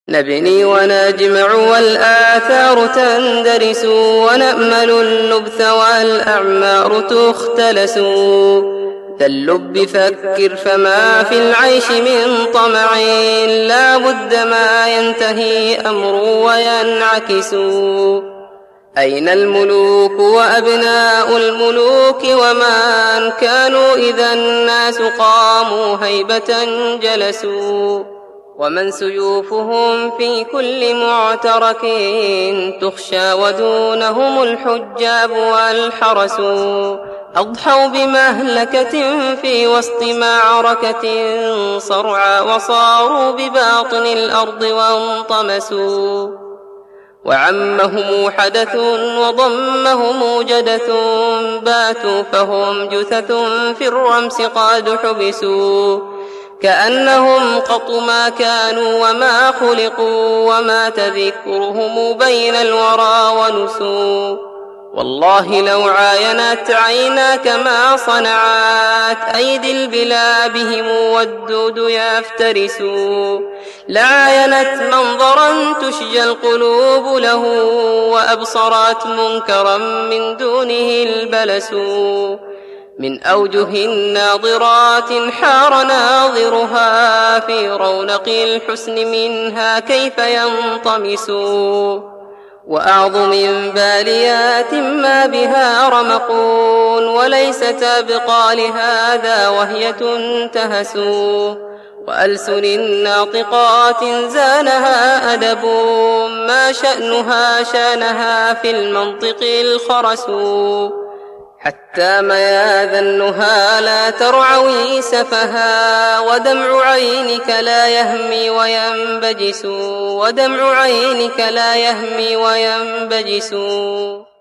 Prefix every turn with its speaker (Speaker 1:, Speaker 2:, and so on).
Speaker 1: نبني ونجمع والآثار تندرس، ونأمل اللبث والأعمار تختلس. ذا اللب فكر فما في العيش من طمع، لا بد ما ينتهي أمر وينعكس. أين الملوك وأبناء الملوك، ومن كانوا إذا الناس قاموا هيبة جلسوا. ومن سيوفهم في كل معترك تخشى، ودونهم الحجاب والحرس. أضحوا بمهلكة في وسط معركة صرعى، وصاروا بباطن الأرض وانطمسوا. وعمهم حدث وضمهم جدث، باتوا فهم جثث في الرمس قد حبسوا. كأنهم قط ما كانوا وما خلقوا، وما تذكرهم بين الورى ونسوا. والله لو عاينت عيناك ما صنعت أيدي البلا بهم والدود يفترسوا. لعاينت منظرا تشجى القلوب له، وأبصرت منكرا من دونه البلس. من أوجه ناظرات حار ناظرها، في رونق الحسن منها كيف ينطمس. وأعظم باليات ما بها رمق، وليس تبقى لهذا وهي تنتهس. وألسن ناطقات زانها أدب، ما شأنها شانها في المنطق الخرس. حتى مياذ النهى لا ترعوي سفها، ودمع عينك لا يهمي وينبجس. ودمع عينك لا يهمي وينبجس.